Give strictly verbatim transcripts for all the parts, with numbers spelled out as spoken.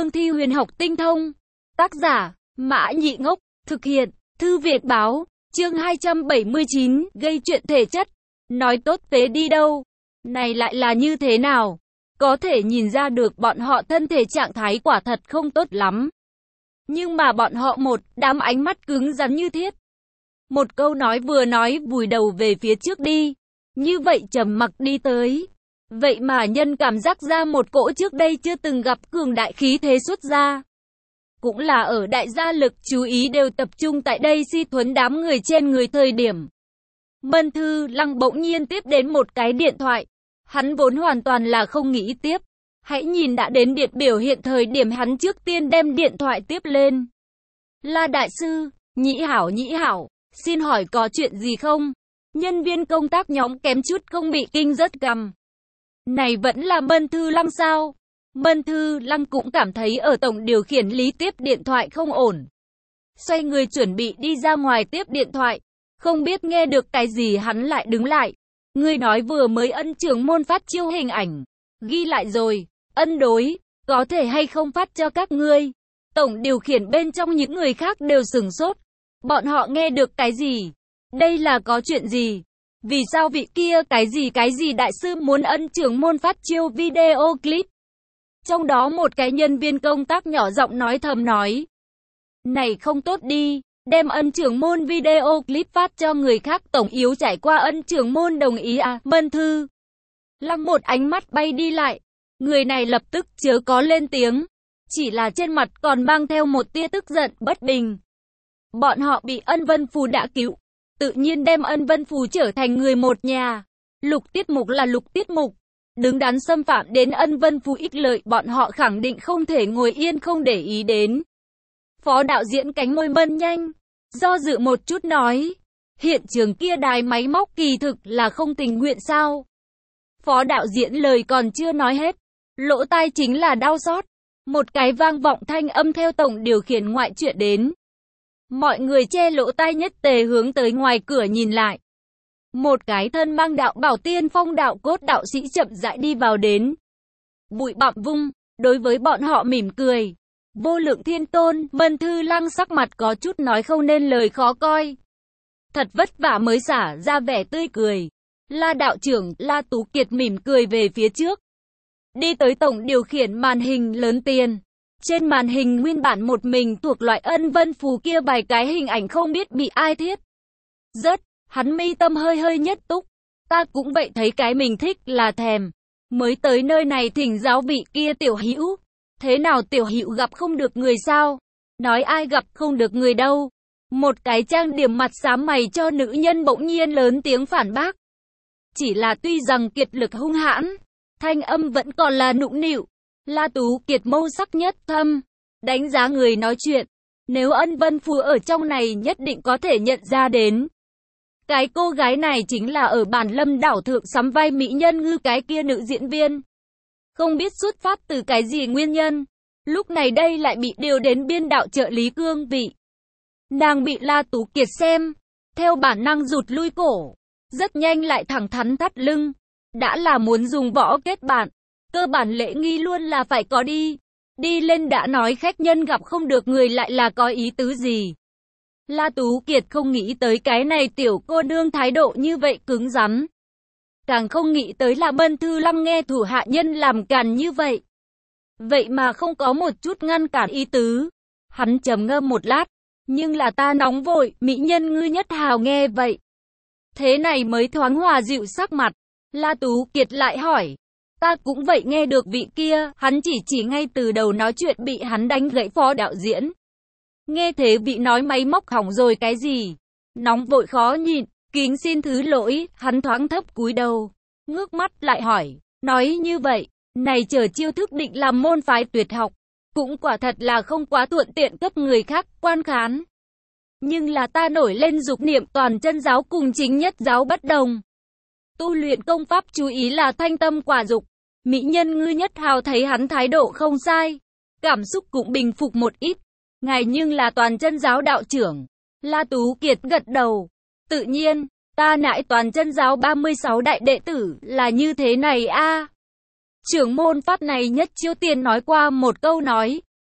cương thi huyền học tinh thông. Tác giả, Mã Nhị Ngốc, thực hiện, Thư Viện Báo, chương hai trăm bảy mươi chín, gây chuyện thể chất. Nói tốt tế đi đâu? Này lại là như thế nào? Có thể nhìn ra được bọn họ thân thể trạng thái quả thật không tốt lắm. Nhưng mà bọn họ một đám ánh mắt cứng rắn như thiết. Một câu nói vừa nói vùi đầu về phía trước đi. Như vậy trầm mặc đi tới. Vậy mà nhân cảm giác ra một cỗ trước đây chưa từng gặp cường đại khí thế xuất ra. Cũng là ở đại gia lực chú ý đều tập trung tại đây si thuấn đám người trên người thời điểm. Mân Thư Lăng bỗng nhiên tiếp đến một cái điện thoại. Hắn vốn hoàn toàn là không nghĩ tiếp. Hãy nhìn đã đến điện biểu hiện thời điểm hắn trước tiên đem điện thoại tiếp lên. La đại sư, Nhĩ hảo Nhĩ hảo, xin hỏi có chuyện gì không? Nhân viên công tác nhóm kém chút không bị kinh rớt gằm. Này vẫn là Mân Thư Lăng sao? Mân Thư Lăng cũng cảm thấy ở tổng điều khiển lý tiếp điện thoại không ổn. Xoay người chuẩn bị đi ra ngoài tiếp điện thoại. Không biết nghe được cái gì hắn lại đứng lại. Ngươi nói vừa mới ân trưởng môn phát chiêu hình ảnh. Ghi lại rồi, ân đối, có thể hay không phát cho các ngươi. Tổng điều khiển bên trong những người khác đều sửng sốt. Bọn họ nghe được cái gì? Đây là có chuyện gì? Vì sao vị kia cái gì cái gì đại sư muốn ân trưởng môn phát chiêu video clip? Trong đó một cái nhân viên công tác nhỏ giọng nói thầm nói. Này không tốt đi, đem ân trưởng môn video clip phát cho người khác tổng yếu trải qua ân trưởng môn đồng ý à? Mân Thư Lăng một ánh mắt bay đi lại. Người này lập tức chớ có lên tiếng. Chỉ là trên mặt còn mang theo một tia tức giận bất bình. Bọn họ bị Ân Vân Phù đã cứu. Tự nhiên đem Ân Vân Phù trở thành người một nhà. Lục Tiết Mục là Lục Tiết Mục. Đứng đắn xâm phạm đến Ân Vân Phù ích lợi bọn họ khẳng định không thể ngồi yên không để ý đến. Phó đạo diễn cánh môi mân nhanh. Do dự một chút nói. Hiện trường kia đài máy móc kỳ thực là không tình nguyện sao? Phó đạo diễn lời còn chưa nói hết. Lỗ tai chính là đau xót. Một cái vang vọng thanh âm theo tổng điều khiển ngoại chuyện đến. Mọi người che lỗ tai nhất tề hướng tới ngoài cửa nhìn lại. Một cái thân mang đạo bảo tiên phong đạo cốt đạo sĩ chậm rãi đi vào đến. Bụi bặm vung, đối với bọn họ mỉm cười. Vô Lượng Thiên Tôn, Mân Thư Lăng sắc mặt có chút nói không nên lời khó coi. Thật vất vả mới xả ra vẻ tươi cười. La đạo trưởng, La Tú Kiệt mỉm cười về phía trước. Đi tới tổng điều khiển màn hình lớn tiền. Trên màn hình nguyên bản một mình thuộc loại Ân Vân Phù kia vài cái hình ảnh không biết bị ai thiết. Rất, hắn mi tâm hơi hơi nhất túc. Ta cũng vậy thấy cái mình thích là thèm. Mới tới nơi này thỉnh giáo vị kia tiểu hữu. Thế nào tiểu hữu gặp không được người sao? Nói ai gặp không được người đâu. Một cái trang điểm mặt xám mày cho nữ nhân bỗng nhiên lớn tiếng phản bác. Chỉ là tuy rằng kiệt lực hung hãn, thanh âm vẫn còn là nũng nịu. La Tú Kiệt mâu sắc nhất thâm, đánh giá người nói chuyện. Nếu Ân Vân Phù ở trong này nhất định có thể nhận ra đến. Cái cô gái này chính là ở bản Lâm đảo thượng sắm vai mỹ nhân ngư cái kia nữ diễn viên. Không biết xuất phát từ cái gì nguyên nhân. Lúc này đây lại bị điều đến biên đạo trợ lý cương vị. Nàng bị La Tú Kiệt xem. Theo bản năng rụt lui cổ. Rất nhanh lại thẳng thắn thắt lưng. Đã là muốn dùng võ kết bạn. Cơ bản lễ nghi luôn là phải có đi. Đi lên đã nói khách nhân gặp không được người lại là có ý tứ gì. La Tú Kiệt không nghĩ tới cái này tiểu cô nương thái độ như vậy cứng rắn. Càng không nghĩ tới là Mân Thư Lăng nghe thủ hạ nhân làm càn như vậy. Vậy mà không có một chút ngăn cản ý tứ. Hắn trầm ngâm một lát. Nhưng là ta nóng vội, mỹ nhân ngư nhất hào nghe vậy. Thế này mới thoáng hòa dịu sắc mặt. La Tú Kiệt lại hỏi. Ta cũng vậy nghe được vị kia, hắn chỉ chỉ ngay từ đầu nói chuyện bị hắn đánh gãy phó đạo diễn. Nghe thế vị nói máy móc hỏng rồi cái gì? Nóng vội khó nhịn, kính xin thứ lỗi, hắn thoáng thấp cúi đầu. Ngước mắt lại hỏi, nói như vậy, này chờ chiêu thức định làm môn phái tuyệt học. Cũng quả thật là không quá thuận tiện cấp người khác quan khán. Nhưng là ta nổi lên dục niệm toàn chân giáo cùng chính nhất giáo bất đồng. Tu luyện công pháp chú ý là thanh tâm quả dục. Mỹ nhân ngư nhất hào thấy hắn thái độ không sai. Cảm xúc cũng bình phục một ít. Ngài nhưng là toàn chân giáo đạo trưởng. La Tú Kiệt gật đầu. Tự nhiên, ta nại toàn chân giáo ba mươi sáu đại đệ tử là như thế này a. Trưởng môn pháp này nhất chiêu tiên nói qua một câu nói.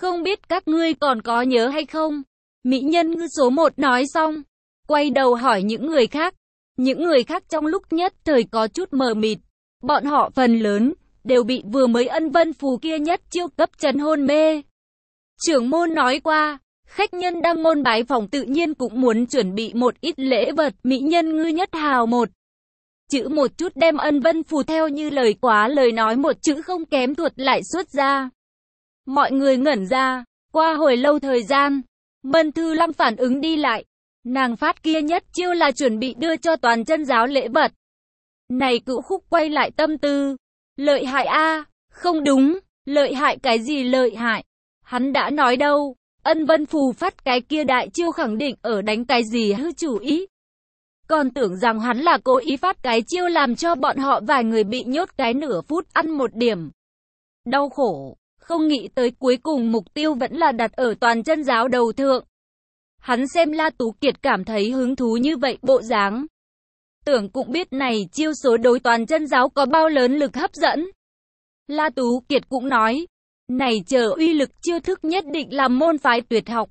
Không biết các ngươi còn có nhớ hay không? Mỹ nhân ngư số một nói xong, quay đầu hỏi những người khác. Những người khác trong lúc nhất thời có chút mờ mịt. Bọn họ phần lớn đều bị vừa mới ân vân phù kia nhất chiêu cấp trần hôn mê. Trưởng môn nói qua, khách nhân đăng môn bái phỏng tự nhiên cũng muốn chuẩn bị một ít lễ vật. Mỹ nhân ngư nhất hào một chữ một chút đem ân vân phù theo như lời quá lời nói một chữ không kém thuật lại xuất ra. Mọi người ngẩn ra, qua hồi lâu thời gian, Mân Thư Lăng phản ứng đi lại. Nàng phát kia nhất chiêu là chuẩn bị đưa cho toàn chân giáo lễ vật. Này Cửu Khúc quay lại tâm tư. Lợi hại a, không đúng, lợi hại cái gì lợi hại? Hắn đã nói đâu, ân vân phù phát cái kia đại chiêu khẳng định ở đánh cái gì hư chủ ý. Còn tưởng rằng hắn là cố ý phát cái chiêu làm cho bọn họ vài người bị nhốt cái nửa phút ăn một điểm. Đau khổ, không nghĩ tới cuối cùng mục tiêu vẫn là đặt ở toàn chân giáo đầu thượng. Hắn xem La Tú Kiệt cảm thấy hứng thú như vậy bộ dáng. Tưởng cũng biết này chiêu số đối toàn chân giáo có bao lớn lực hấp dẫn. La Tú Kiệt cũng nói, này chờ uy lực chiêu thức nhất định là môn phái tuyệt học.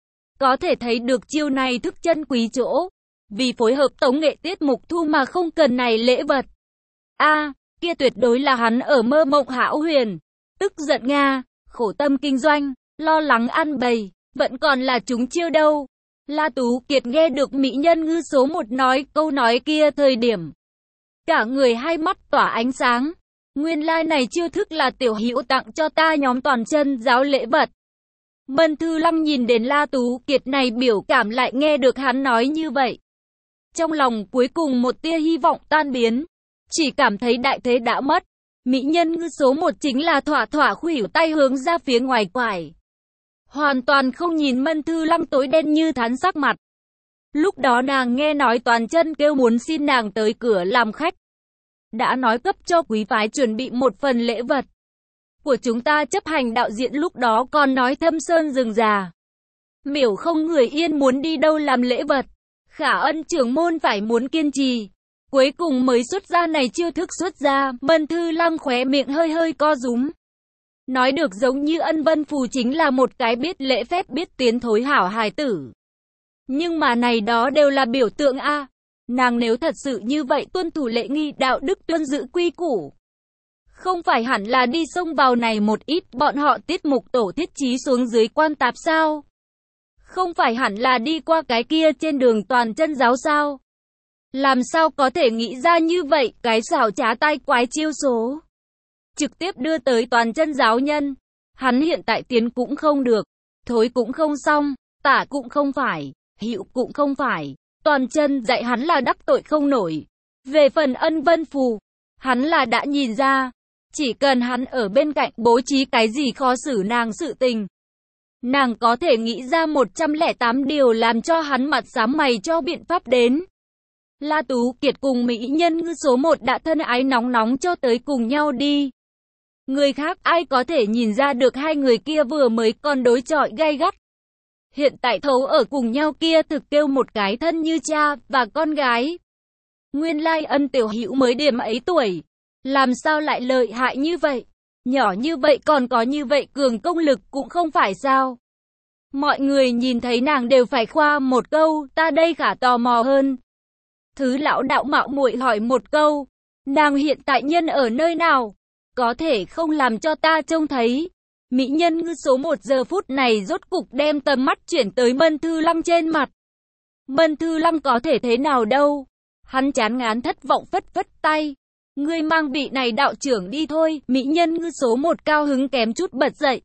Có thể thấy được chiêu này thức chân quý chỗ. Vì phối hợp tống nghệ tiết mục thu mà không cần này lễ vật. A, à, kia tuyệt đối là hắn ở mơ mộng hão huyền. Tức giận Nga, khổ tâm kinh doanh, lo lắng ăn bầy, vẫn còn là chúng chiêu đâu. La Tú Kiệt nghe được mỹ nhân ngư số một nói câu nói kia thời điểm. Cả người hai mắt tỏa ánh sáng. Nguyên lai like này chiêu thức là tiểu hữu tặng cho ta nhóm toàn chân giáo lễ vật. Mân Thư Lăng nhìn đến La Tú Kiệt này biểu cảm lại nghe được hắn nói như vậy. Trong lòng cuối cùng một tia hy vọng tan biến. Chỉ cảm thấy đại thế đã mất. Mỹ nhân ngư số một chính là thỏa thỏa khuỷu tay hướng ra phía ngoài quải. Hoàn toàn không nhìn Mân Thư Lăng tối đen như thắn sắc mặt. Lúc đó nàng nghe nói toàn chân kêu muốn xin nàng tới cửa làm khách. Đã nói cấp cho quý phái chuẩn bị một phần lễ vật. Của chúng ta chấp hành đạo diễn lúc đó còn nói thâm sơn rừng già. Miểu không người yên muốn đi đâu làm lễ vật. Khả Ân trưởng môn phải muốn kiên trì. Cuối cùng mới xuất ra này chiêu thức xuất ra. Mân Thư Lăng khóe miệng hơi hơi co rúm. Nói được giống như ân vân phù chính là một cái biết lễ phép biết tiến thối hảo hài tử. Nhưng mà này đó đều là biểu tượng a. Nàng nếu thật sự như vậy tuân thủ lễ nghi đạo đức tuân giữ quy củ. Không phải hẳn là đi xông vào này một ít bọn họ tiết mục tổ thiết trí xuống dưới quan tạp sao? Không phải hẳn là đi qua cái kia trên đường toàn chân giáo sao? Làm sao có thể nghĩ ra như vậy cái xảo trá tai quái chiêu số? Trực tiếp đưa tới toàn chân giáo nhân. Hắn hiện tại tiến cũng không được, thối cũng không xong, tả cũng không phải, hữu cũng không phải. Toàn chân dạy hắn là đắc tội không nổi. Về phần ân vân phù, hắn là đã nhìn ra. Chỉ cần hắn ở bên cạnh bố trí cái gì khó xử nàng sự tình. Nàng có thể nghĩ ra một trăm lẻ tám điều làm cho hắn mặt xám mày cho biện pháp đến. La Tú Kiệt cùng mỹ nhân ngư số một đã thân ái nóng nóng cho tới cùng nhau đi. Người khác ai có thể nhìn ra được hai người kia vừa mới còn đối chọi gay gắt. Hiện tại thấu ở cùng nhau kia thực kêu một cái thân như cha và con gái. Nguyên lai Ân tiểu hữu mới điểm ấy tuổi. Làm sao lại lợi hại như vậy? Nhỏ như vậy còn có như vậy cường công lực cũng không phải sao? Mọi người nhìn thấy nàng đều phải khoa một câu, ta đây khả tò mò hơn. Thứ lão đạo mạo muội hỏi một câu, nàng hiện tại nhân ở nơi nào? Có thể không làm cho ta trông thấy. Mỹ nhân ngư số một giờ phút này rốt cục đem tầm mắt chuyển tới Mân Thư Lăng trên mặt. Mân Thư Lăng có thể thế nào đâu? Hắn chán ngán thất vọng phất phất tay. Ngươi mang vị này đạo trưởng đi thôi. Mỹ nhân ngư số một cao hứng kém chút bật dậy.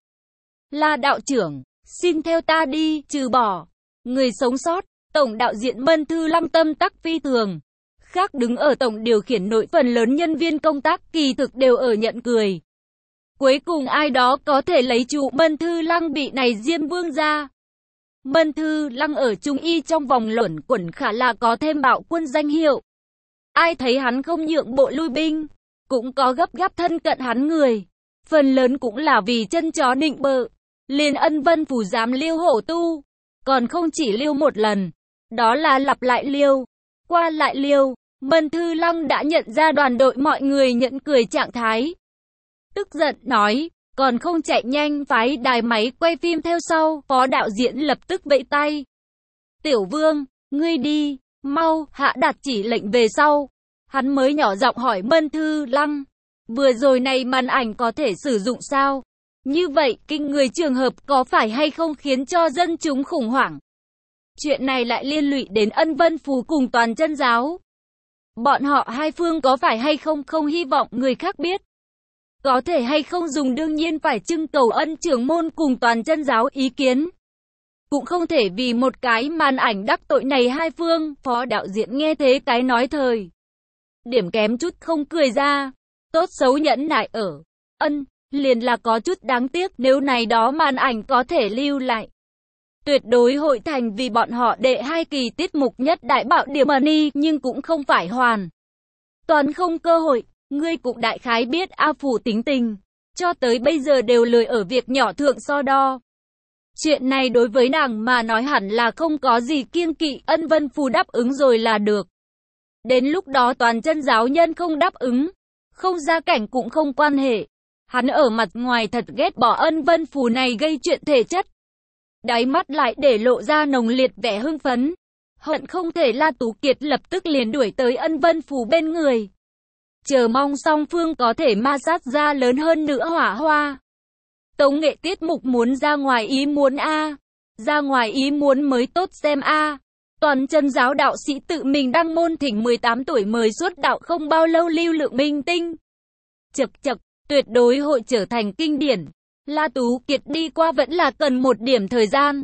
Là đạo trưởng, xin theo ta đi, trừ bỏ người sống sót. Tổng đạo diễn Mân Thư Lăng tâm tắc phi thường. Khác đứng ở tổng điều khiển nội phần lớn nhân viên công tác kỳ thực đều ở nhận cười. Cuối cùng ai đó có thể lấy trụ Mân Thư Lăng bị này Diêm Vương ra. Mân Thư Lăng ở Trung Y trong vòng luẩn quẩn khả là có thêm bạo quân danh hiệu. Ai thấy hắn không nhượng bộ lui binh, cũng có gấp gáp thân cận hắn người. Phần lớn cũng là vì chân chó định bợ. Liền Ân vân phù dám liêu hổ tu. Còn không chỉ liêu một lần, đó là lặp lại liêu, qua lại liêu. Mân Thư Lăng đã nhận ra đoàn đội mọi người nhận cười trạng thái. Tức giận nói, còn không chạy nhanh phái đài máy quay phim theo sau, phó đạo diễn lập tức vẫy tay. Tiểu Vương, ngươi đi, mau, Hạ Đạt chỉ lệnh về sau. Hắn mới nhỏ giọng hỏi Mân Thư Lăng, vừa rồi này màn ảnh có thể sử dụng sao? Như vậy, kinh người trường hợp có phải hay không khiến cho dân chúng khủng hoảng? Chuyện này lại liên lụy đến Ân Vân Phù cùng Toàn Chân Giáo. Bọn họ hai phương có phải hay không không hy vọng người khác biết. Có thể hay không dùng đương nhiên phải trưng cầu Ân trưởng môn cùng Toàn Chân Giáo ý kiến. Cũng không thể vì một cái màn ảnh đắc tội này hai phương, phó đạo diễn nghe thế cái nói thời. Điểm kém chút không cười ra, tốt xấu nhẫn nại ở. Ân, liền là có chút đáng tiếc nếu này đó màn ảnh có thể lưu lại. Tuyệt đối hội thành vì bọn họ đệ hai kỳ tiết mục nhất đại bạo điểm money nhưng cũng không phải hoàn. Toàn không cơ hội, ngươi cũng đại khái biết A Phủ tính tình, cho tới bây giờ đều lười ở việc nhỏ thượng so đo. Chuyện này đối với nàng mà nói hẳn là không có gì kiêng kỵ, Ân Vân Phù đáp ứng rồi là được. Đến lúc đó Toàn Chân Giáo nhân không đáp ứng, không ra cảnh cũng không quan hệ. Hắn ở mặt ngoài thật ghét bỏ Ân Vân Phù này gây chuyện thể chất. Đáy mắt lại để lộ ra nồng liệt vẻ hưng phấn. Hận không thể La Tú Kiệt lập tức liền đuổi tới Ân Vân Phù bên người. Chờ mong song phương có thể ma sát ra lớn hơn nữa hỏa hoa. Tống nghệ tiết mục muốn ra ngoài ý muốn a, ra ngoài ý muốn mới tốt xem a. Toàn Chân Giáo đạo sĩ tự mình đăng môn thỉnh mười tám tuổi mới xuất đạo không bao lâu lưu lượng minh tinh. Chậc chậc, tuyệt đối hội trở thành kinh điển. La Tú Kiệt đi qua vẫn là cần một điểm thời gian.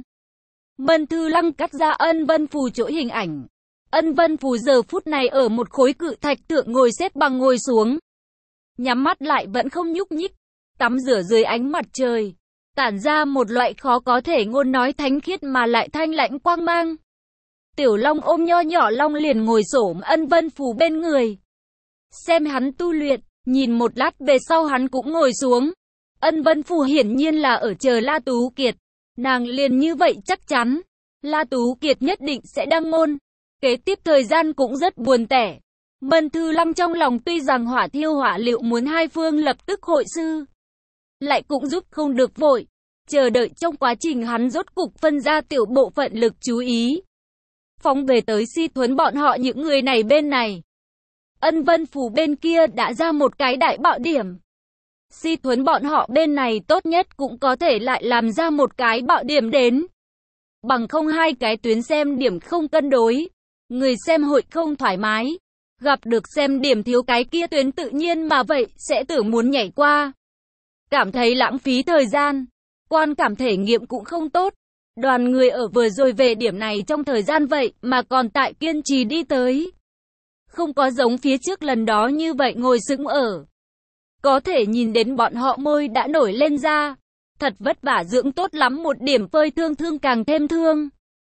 Mân Thư Lăng cắt ra Ân Vân Phù chỗ hình ảnh. Ân Vân Phù giờ phút này ở một khối cự thạch thượng ngồi xếp bằng ngồi xuống. Nhắm mắt lại vẫn không nhúc nhích. Tắm rửa dưới ánh mặt trời. Tản ra một loại khó có thể ngôn nói thánh khiết mà lại thanh lãnh quang mang. Tiểu Long ôm nho nhỏ Long liền ngồi xổm Ân Vân Phù bên người. Xem hắn tu luyện, nhìn một lát về sau hắn cũng ngồi xuống. Ân Vân Phù hiển nhiên là ở chờ La Tú Kiệt. Nàng liền như vậy chắc chắn. La Tú Kiệt nhất định sẽ đăng môn. Kế tiếp thời gian cũng rất buồn tẻ. Mân Thư Lăng trong lòng tuy rằng hỏa thiêu hỏa liệu muốn hai phương lập tức hội sư. Lại cũng giúp không được vội. Chờ đợi trong quá trình hắn rốt cục phân ra tiểu bộ phận lực chú ý. Phóng về tới Si Thuấn bọn họ những người này bên này. Ân Vân Phù bên kia đã ra một cái đại bạo điểm. Si Thuấn bọn họ bên này tốt nhất cũng có thể lại làm ra một cái bạo điểm đến. Bằng không hai cái tuyến xem điểm không cân đối. Người xem hội không thoải mái. Gặp được xem điểm thiếu cái kia tuyến tự nhiên mà vậy sẽ tưởng muốn nhảy qua. Cảm thấy lãng phí thời gian. Quan cảm thể nghiệm cũng không tốt. Đoàn người ở vừa rồi về điểm này trong thời gian vậy mà còn tại kiên trì đi tới. Không có giống phía trước lần đó như vậy ngồi sững ở. Có thể nhìn đến bọn họ môi đã nổi lên ra. Thật vất vả dưỡng tốt lắm một điểm phơi thương thương càng thêm thương.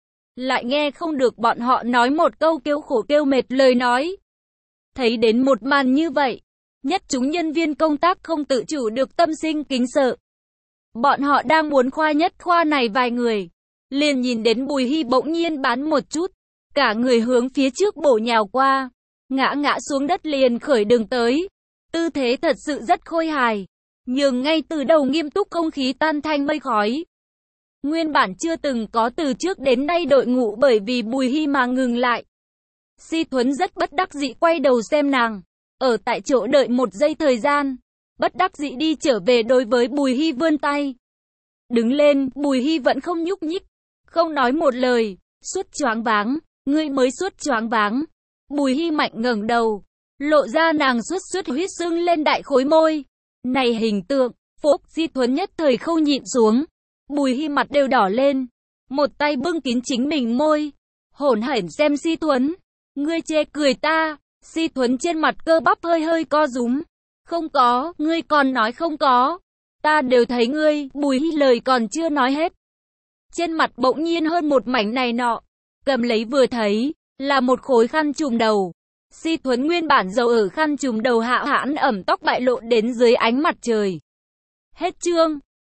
Lại nghe không được bọn họ nói một câu kêu khổ kêu mệt lời nói. Thấy đến một màn như vậy. Nhất chúng nhân viên công tác không tự chủ được tâm sinh kính sợ. Bọn họ đang muốn khoa nhất khoa này vài người. Liền nhìn đến Bùi Hy bỗng nhiên bán một chút. Cả người hướng phía trước bổ nhào qua. Ngã ngã xuống đất liền khởi đường tới. Tư thế thật sự rất khôi hài. Nhưng ngay từ đầu nghiêm túc không khí tan thành mây khói. Nguyên bản chưa từng có từ trước đến nay đội ngũ bởi vì Bùi Hy mà ngừng lại. Si Thuấn rất bất đắc dĩ quay đầu xem nàng. Ở tại chỗ đợi một giây thời gian. Bất đắc dĩ đi trở về đối với Bùi Hy vươn tay. Đứng lên, Bùi Hy vẫn không nhúc nhích. Không nói một lời. Suốt choáng váng. Ngươi mới suốt choáng váng. Bùi Hy mạnh ngẩng đầu. Lộ ra nàng suốt suốt huyết sưng lên đại khối môi. Này hình tượng. Phúc Si Thuấn nhất thời không nhịn xuống. Bùi Hy mặt đều đỏ lên. Một tay bưng kín chính mình môi. Hổn hển xem Si Thuấn. Ngươi chê cười ta. Si Thuấn trên mặt cơ bắp hơi hơi co rúm. Không có, ngươi còn nói không có. Ta đều thấy ngươi, Bùi Hy lời còn chưa nói hết. Trên mặt bỗng nhiên hơn một mảnh này nọ. Cầm lấy vừa thấy, là một khối khăn trùm đầu. Si Thuấn nguyên bản dầu ở khăn trùm đầu hạ hãn ẩm tóc bại lộ đến dưới ánh mặt trời. Hết chương.